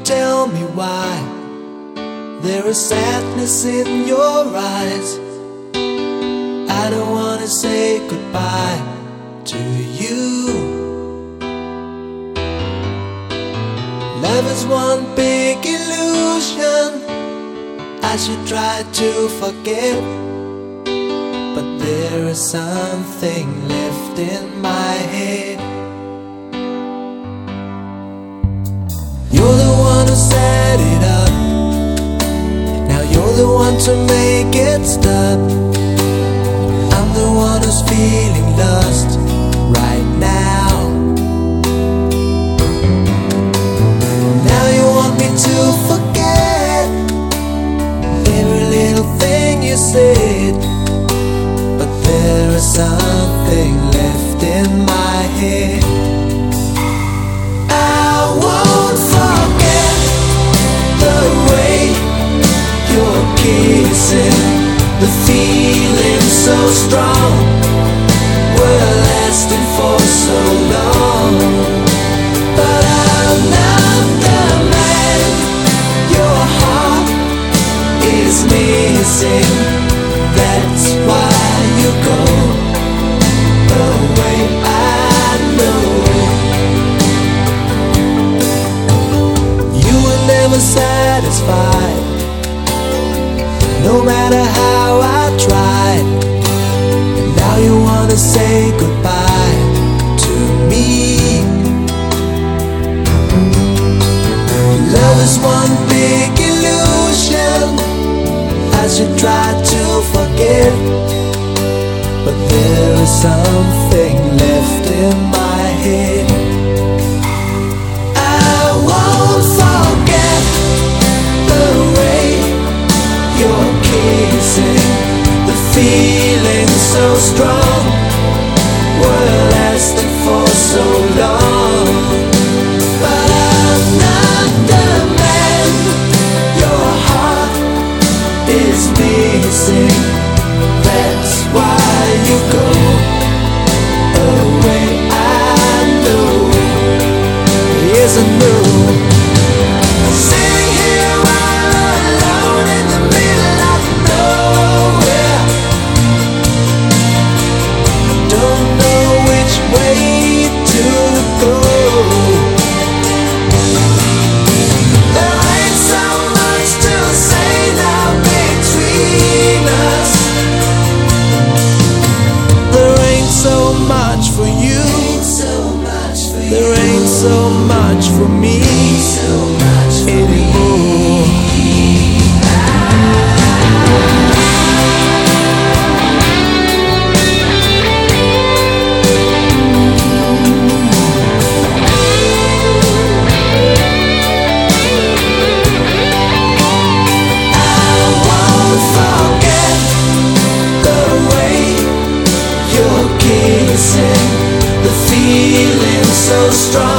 tell me why there is sadness in your eyes. I don't wanna say goodbye to you. Love is one big illusion. I should try to forget, but there is something left in my head. You're the one who set it up. Now you're the one to make it stop. I'm the one who's feeling lost right now. Now you want me to forget every little thing you said, but there is something left in my head. I won't forget the way you're kissing, the feeling so strong, we're lasting for so long. But I'm not the man your heart is missing. That's why you go away, I know. You were never satisfied, no matter how I tried. And now you wanna say goodbye to me. Love is one big illusion. I should try to forget, but there is something left in my head. I won't forget the way you're kissing, the feeling so strong, we're lasting for so long. But I'm not the man your heart is missing. That's why you go away, I know. Yes, I know. Sitting here all alone in the middle of nowhere, don't know which way to go. There ain't so much to say now between us. There ain't so much for you. There ain't so much for me anymore. I won't forget the way you're kissing, the feeling so strong,